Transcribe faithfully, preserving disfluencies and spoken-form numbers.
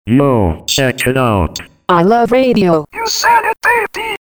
Yo, check it out. I love radio. You said it, baby.